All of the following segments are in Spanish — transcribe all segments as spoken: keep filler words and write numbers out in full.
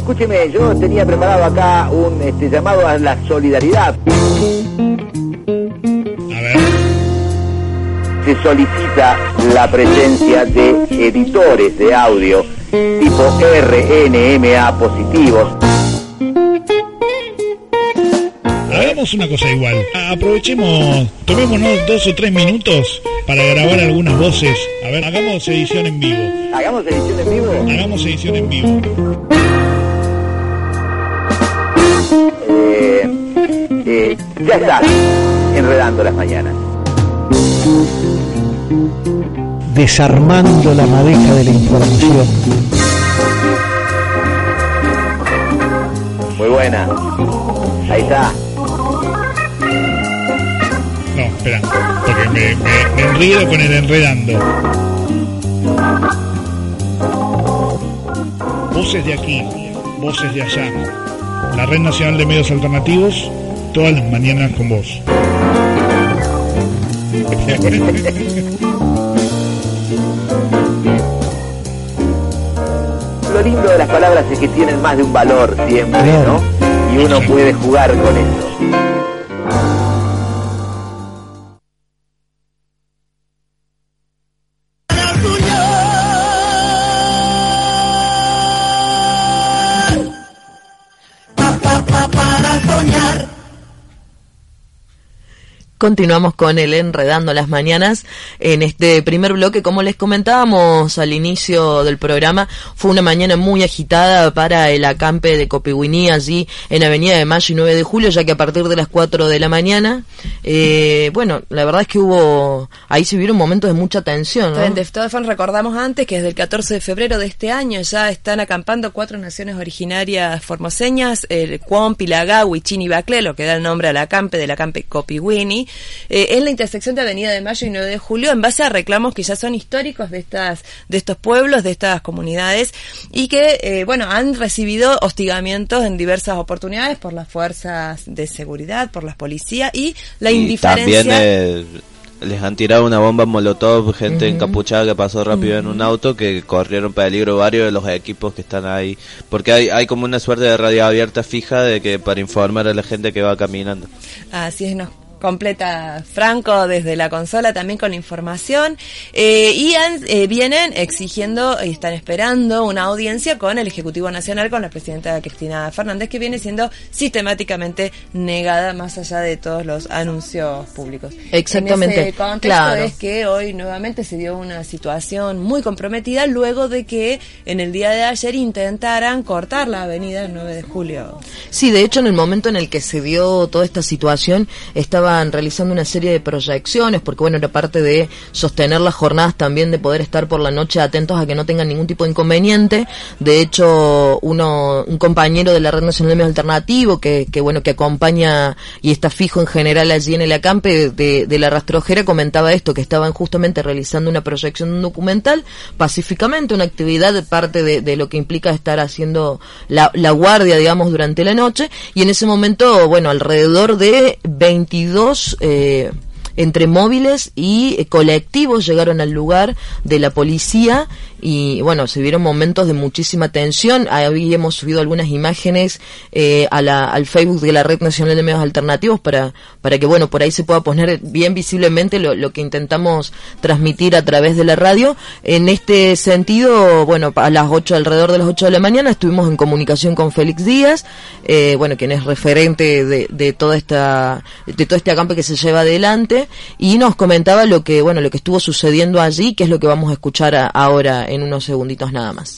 escúcheme, yo tenía preparado acá un este, llamado a la solidaridad. A ver. Se solicita la presencia de editores de audio tipo R N M A positivos. Hagamos una cosa igual. Aprovechemos, tomémonos dos o tres minutos para grabar algunas voces. A ver, hagamos edición en vivo. ¿Hagamos edición en vivo? Hagamos edición en vivo. Eh, eh, ya está, enredando las mañanas. Desarmando la madeja de la información. Muy buena. Ahí está. No, espera, porque me, me, me enredo con el enredando. Voces de aquí, voces de allá. La Red Nacional de Medios Alternativos, todas las mañanas con vos. Lo lindo de las palabras es que tienen más de un valor siempre, ¿no? Y uno puede jugar con eso. Continuamos con el Enredando las Mañanas. En este primer bloque, como les comentábamos al inicio del programa, fue una mañana muy agitada para el acampe de Copihuiní, allí en Avenida de Mayo y nueve de julio, ya que a partir de las cuatro de la mañana, eh, bueno, la verdad es que hubo, ahí se vieron momentos de mucha tensión, ¿no? De todas formas, recordamos antes que desde el catorce de febrero de este año ya están acampando cuatro naciones originarias formoseñas, el Cuompi, Lagá, Huichín y Baclé, lo que da el nombre al acampe del acampe Copihuiní, Eh, en la intersección de Avenida de Mayo y nueve de julio, en base a reclamos que ya son históricos de estas de estos pueblos, de estas comunidades, y que, eh, bueno, han recibido hostigamientos en diversas oportunidades por las fuerzas de seguridad, por las policías, y la y indiferencia... También eh, les han tirado una bomba molotov, gente uh-huh. encapuchada que pasó rápido uh-huh. en un auto, que corrieron peligro varios de los equipos que están ahí, porque hay, hay como una suerte de radio abierta fija de que para informar a la gente que va caminando. Así es, no. Completa Franco desde la consola también con la información, eh, y han, eh, vienen exigiendo y están esperando una audiencia con el Ejecutivo Nacional, con la presidenta Cristina Fernández, que viene siendo sistemáticamente negada más allá de todos los anuncios públicos. Exactamente. En ese contexto claro. es que hoy nuevamente se dio una situación muy comprometida luego de que en el día de ayer intentaran cortar la avenida el nueve de julio. Sí, de hecho en el momento en el que se dio toda esta situación estaba realizando una serie de proyecciones, porque bueno, era parte de sostener las jornadas también, de poder estar por la noche atentos a que no tengan ningún tipo de inconveniente. De hecho, uno, un compañero de la Red Nacional de Medios Alternativos, que, que bueno, que acompaña y está fijo en general allí en el acampe de, de la Rastrojera, comentaba esto, que estaban justamente realizando una proyección de un documental pacíficamente, una actividad de parte de, de lo que implica estar haciendo la, la guardia, digamos, durante la noche, y en ese momento, bueno, alrededor de veintidós Eh, entre móviles y eh, colectivos llegaron al lugar de la policía, y bueno, se vieron momentos de muchísima tensión. Habíamos subido algunas imágenes eh, a la, al Facebook de la Red Nacional de Medios Alternativos para, para que bueno, por ahí se pueda poner bien visiblemente lo, lo que intentamos transmitir a través de la radio. En este sentido, bueno, a las ocho, alrededor de las ocho de la mañana, estuvimos en comunicación con Félix Díaz, eh, bueno, quien es referente de, de toda esta, de todo este acampe que se lleva adelante, y nos comentaba lo que, bueno, lo que estuvo sucediendo allí, que es lo que vamos a escuchar a, ahora en unos segunditos nada más.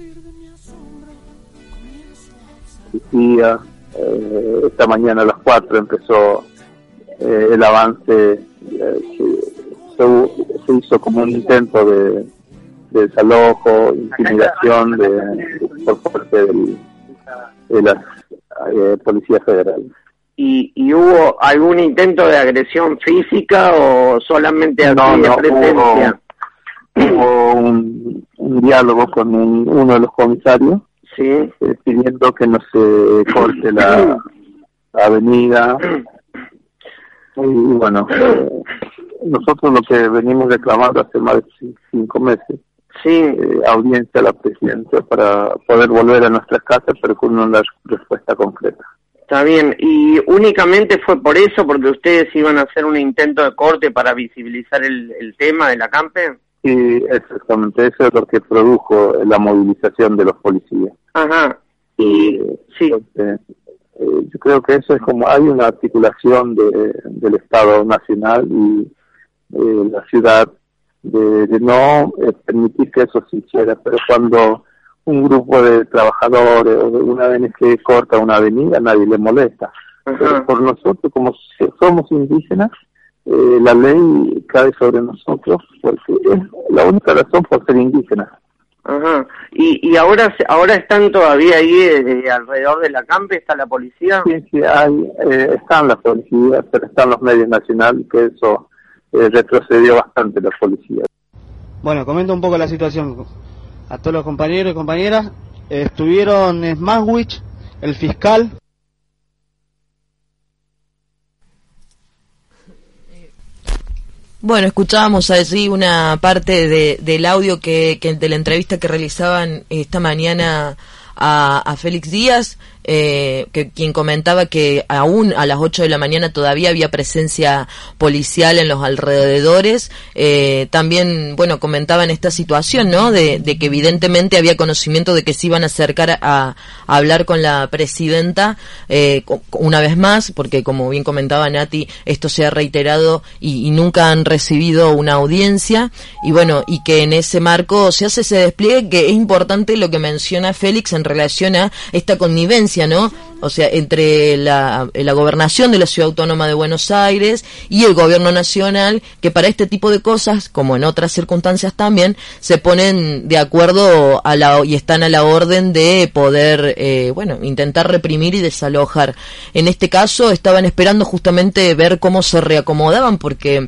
Y uh, eh, esta mañana a las cuatro empezó eh, el avance, eh, se, se hizo como un intento de, de desalojo, intimidación de, de, por parte del, de la eh, Policía Federal. ¿Y, ¿Y hubo algún intento de agresión física o solamente así no, de no, presencia? Hubo, hubo un, un diálogo con un, uno de los comisarios, sí, eh, pidiendo que no se corte la, la avenida. Y bueno, eh, nosotros lo que venimos reclamando hace más de cinco meses sí. eh, audiencia a la presidencia para poder volver a nuestras casas, pero con una respuesta concreta. Está bien, y únicamente fue por eso, porque ustedes iban a hacer un intento de corte para visibilizar el, el tema del acampe. Sí, exactamente, eso es lo que produjo la movilización de los policías. Ajá, y eh, sí. Entonces, eh, yo creo que eso es como, hay una articulación de, del Estado Nacional y eh, la ciudad de, de no eh, permitir que eso se hiciera, pero cuando un grupo de trabajadores o de una O N G corta una avenida, nadie le molesta. Ajá. Pero por nosotros, como somos indígenas, eh, la ley cae sobre nosotros porque es la única razón por ser indígenas. Ajá, y, y ahora ahora están todavía ahí eh, alrededor del acampe, ¿está la policía? Sí, sí, hay, eh, están las policías, pero están los medios nacionales, que eso eh, retrocedió bastante la policía. Bueno, comento un poco la situación a todos los compañeros y compañeras. Eh, estuvieron en Smaswich, el fiscal. Bueno, escuchábamos allí una parte de, del audio que, que de la entrevista que realizaban esta mañana a, a Félix Díaz, eh, que quien comentaba que aún a las ocho de la mañana todavía había presencia policial en los alrededores. Eh, también, bueno, comentaban esta situación, ¿no? De, de que evidentemente había conocimiento de que se iban a acercar a, a hablar con la presidenta eh, una vez más, porque como bien comentaba Nati, esto se ha reiterado y, y nunca han recibido una audiencia, y bueno, y que en ese marco se hace ese despliegue, que es importante lo que menciona Félix en relación a esta connivencia, ¿no? O sea, entre la, la gobernación de la Ciudad Autónoma de Buenos Aires y el gobierno nacional, que para este tipo de cosas, como en otras circunstancias también, se ponen de acuerdo a la, y están a la orden de poder, eh, bueno, intentar reprimir y desalojar. En este caso estaban esperando justamente ver cómo se reacomodaban, porque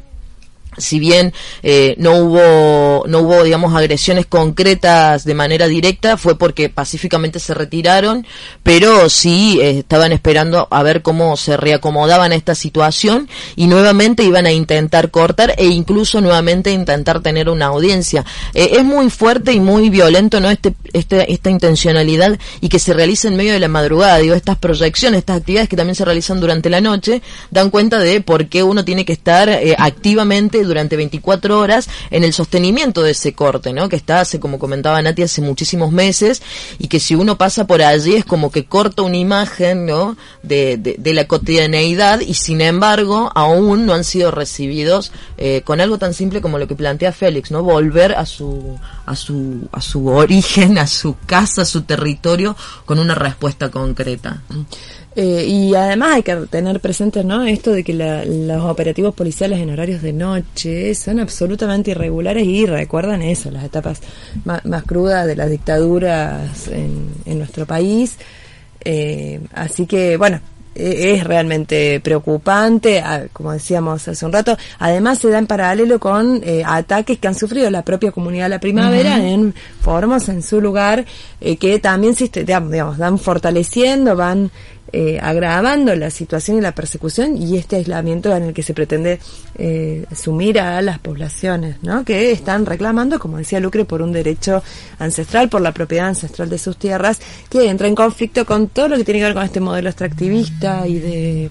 si bien eh, no hubo no hubo digamos agresiones concretas de manera directa, fue porque pacíficamente se retiraron, pero sí eh, estaban esperando a ver cómo se reacomodaban a esta situación, y nuevamente iban a intentar cortar e incluso nuevamente intentar tener una audiencia. Eh, es muy fuerte y muy violento, ¿no? Este, este esta intencionalidad, y que se realiza en medio de la madrugada. Digo, estas proyecciones, estas actividades que también se realizan durante la noche, dan cuenta de por qué uno tiene que estar eh, activamente durante veinticuatro horas en el sostenimiento de ese corte, ¿no? Que está hace, como comentaba Nati, hace muchísimos meses, y que si uno pasa por allí es como que corta una imagen, ¿no? De, de, de la cotidianeidad, y sin embargo aún no han sido recibidos eh, con algo tan simple como lo que plantea Félix, ¿no? Volver a su a su a su origen, a su casa, a su territorio, con una respuesta concreta. Eh, y además hay que tener presente, ¿no?, esto de que la, los operativos policiales en horarios de noche son absolutamente irregulares y recuerdan eso, las etapas más, más crudas de las dictaduras en, en nuestro país. Eh, así que, bueno, es realmente preocupante, como decíamos hace un rato. Además se da en paralelo con eh, ataques que han sufrido la propia comunidad La Primavera, uh-huh, en Formosa, en su lugar, eh, que también se, digamos, van fortaleciendo, van eh, agravando la situación y la persecución y este aislamiento en el que se pretende eh, sumir a las poblaciones, ¿no?, que están reclamando, como decía Lucre, por un derecho ancestral, por la propiedad ancestral de sus tierras, que entra en conflicto con todo lo que tiene que ver con este modelo extractivista y de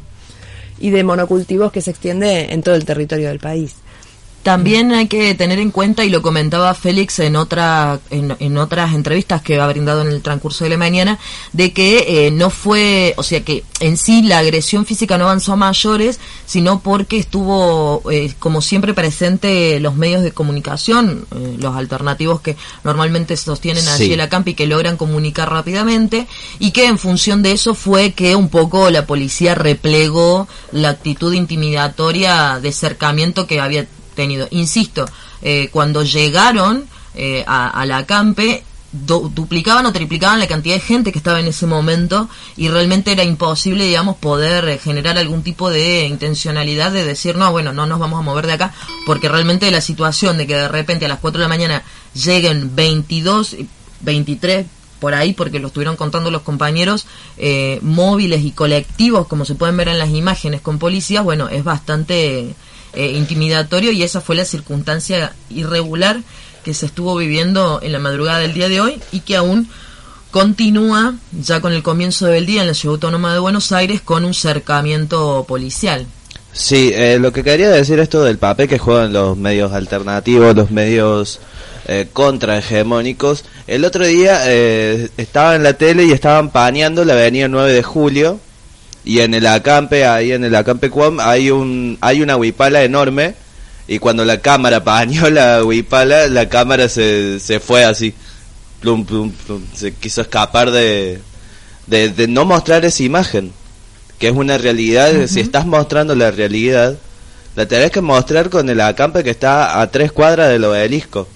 y de monocultivos que se extiende en todo el territorio del país. También hay que tener en cuenta, y lo comentaba Félix en otra en, en otras entrevistas que ha brindado en el transcurso de la mañana, de que eh, no fue, o sea que en sí la agresión física no avanzó a mayores, sino porque estuvo eh, como siempre presente los medios de comunicación, eh, los alternativos que normalmente sostienen allí, sí, el acampe y que logran comunicar rápidamente, y que en función de eso fue que un poco la policía replegó la actitud intimidatoria de cercamiento que había tenido. Insisto, eh, cuando llegaron eh, a, a la acampe, du- duplicaban o triplicaban la cantidad de gente que estaba en ese momento, y realmente era imposible, digamos, poder eh, generar algún tipo de intencionalidad de decir, no, bueno, no nos vamos a mover de acá, porque realmente la situación de que de repente a las cuatro de la mañana lleguen veintidós, veintitrés, por ahí, porque lo estuvieron contando los compañeros, eh, móviles y colectivos, como se pueden ver en las imágenes, con policías, bueno, es bastante eh, intimidatorio, y esa fue la circunstancia irregular que se estuvo viviendo en la madrugada del día de hoy y que aún continúa ya con el comienzo del día en la Ciudad Autónoma de Buenos Aires con un cercamiento policial. Sí, eh, lo que quería decir esto del papel que juegan los medios alternativos, los medios eh, contrahegemónicos. El otro día eh, estaba en la tele y estaban paneando la avenida nueve de julio, y en el acampe, ahí en el acampe Cuom, hay un hay una huipala enorme, y cuando la cámara paneó la huipala, la cámara se, se fue así, plum, plum, plum, se quiso escapar de, de, de no mostrar esa imagen, que es una realidad. Uh-huh. Si estás mostrando la realidad, la tenés que mostrar con el acampe que está a tres cuadras del obelisco.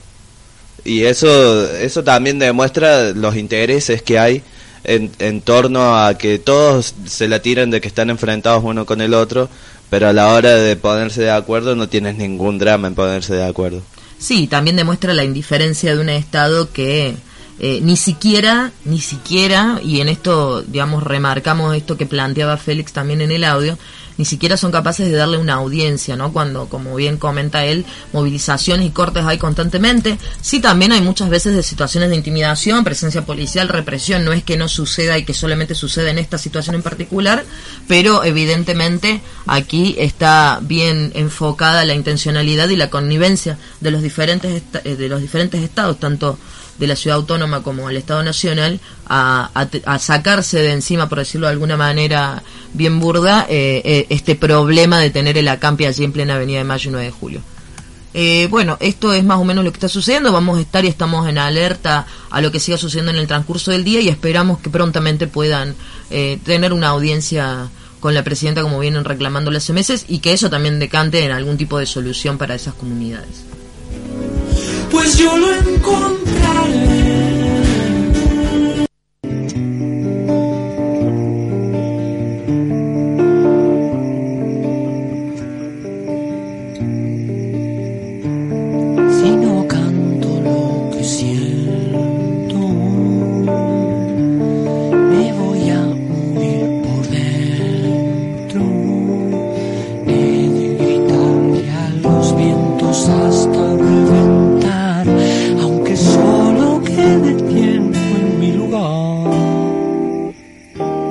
Y eso eso también demuestra los intereses que hay en, en torno a que todos se la tiran de que están enfrentados uno con el otro, pero a la hora de ponerse de acuerdo no tienes ningún drama en ponerse de acuerdo. Sí, también demuestra la indiferencia de un Estado que eh, ni siquiera, ni siquiera, y en esto, digamos, remarcamos esto que planteaba Félix también en el audio, ni siquiera son capaces de darle una audiencia, ¿no? Cuando, como bien comenta él, movilizaciones y cortes hay constantemente. Sí, también hay muchas veces de situaciones de intimidación, presencia policial, represión. No es que no suceda y que solamente suceda en esta situación en particular, pero evidentemente aquí está bien enfocada la intencionalidad y la connivencia de los diferentes esta- de los diferentes estados, tanto de la ciudad autónoma como el Estado Nacional, a, a, a sacarse de encima, por decirlo de alguna manera bien burda, eh, eh, este problema de tener el acampe allí en plena Avenida de Mayo y nueve de julio. Eh, bueno, esto es más o menos lo que está sucediendo. Vamos a estar y estamos en alerta a lo que siga sucediendo en el transcurso del día, y esperamos que prontamente puedan eh, tener una audiencia con la presidenta, como vienen reclamándole hace meses, y que eso también decante en algún tipo de solución para esas comunidades. Pues yo lo encontraré. Si no canto lo que siento,